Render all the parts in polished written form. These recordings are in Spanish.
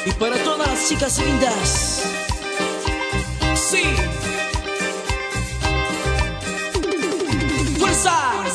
Y para todas las chicas lindas, sí, fuerza.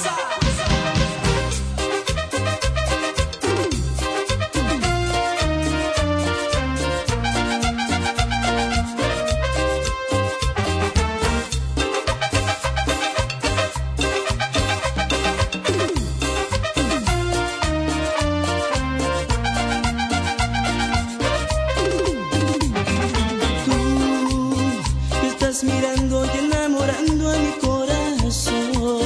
Estás mirando y enamorando a mi corazón.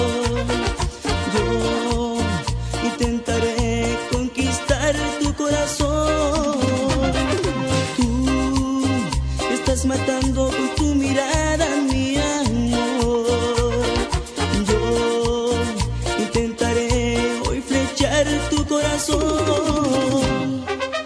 Yo intentaré conquistar tu corazón. Tú estás matando con tu mirada mi amor. Yo intentaré hoy flechar tu corazón.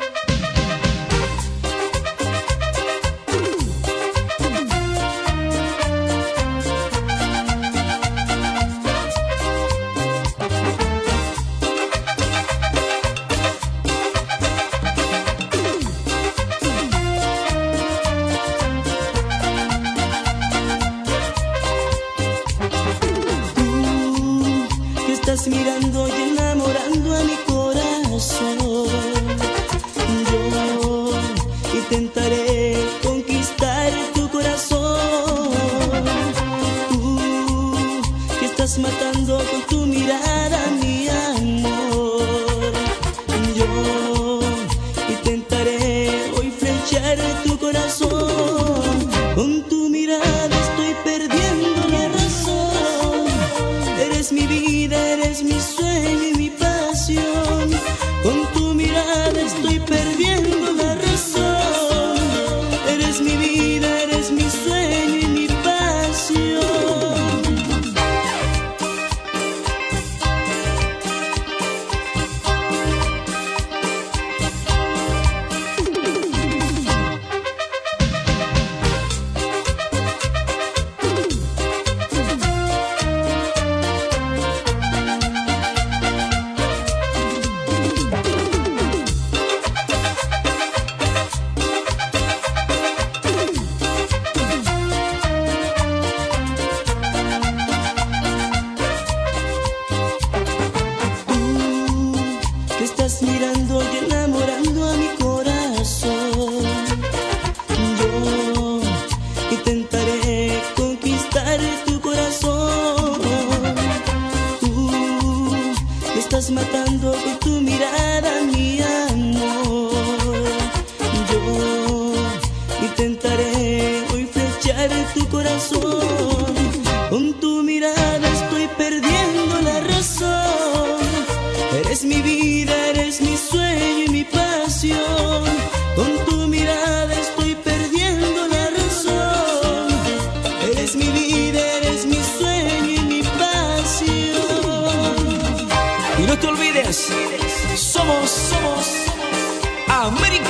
Estás mirando y enamorando a mi corazón. Yo intentaré conquistar tu corazón. Tú que estás matando con tu mirada mi amor. Yo intentaré hoy flechar tu corazón. Con tu mirada estoy perdiendo la razón. Eres mi vida, eres mi sueño y mi pasión. Con tu mirada estoy perdiendo la razón. Eres mi vida, eres mi sueño y mi pasión. Estás mirando y enamorando a mi corazón. Yo intentaré conquistar tu corazón. Tú estás matando con tu mirada mi amor. Yo intentaré hoy flechar tu corazón. Con tu mirada estoy perdiendo la razón. Eres mi vida, eres mi sueño y mi pasión. Con tu mirada estoy perdiendo la razón. Eres mi vida, eres mi sueño y mi pasión. Y no te olvides, somos América.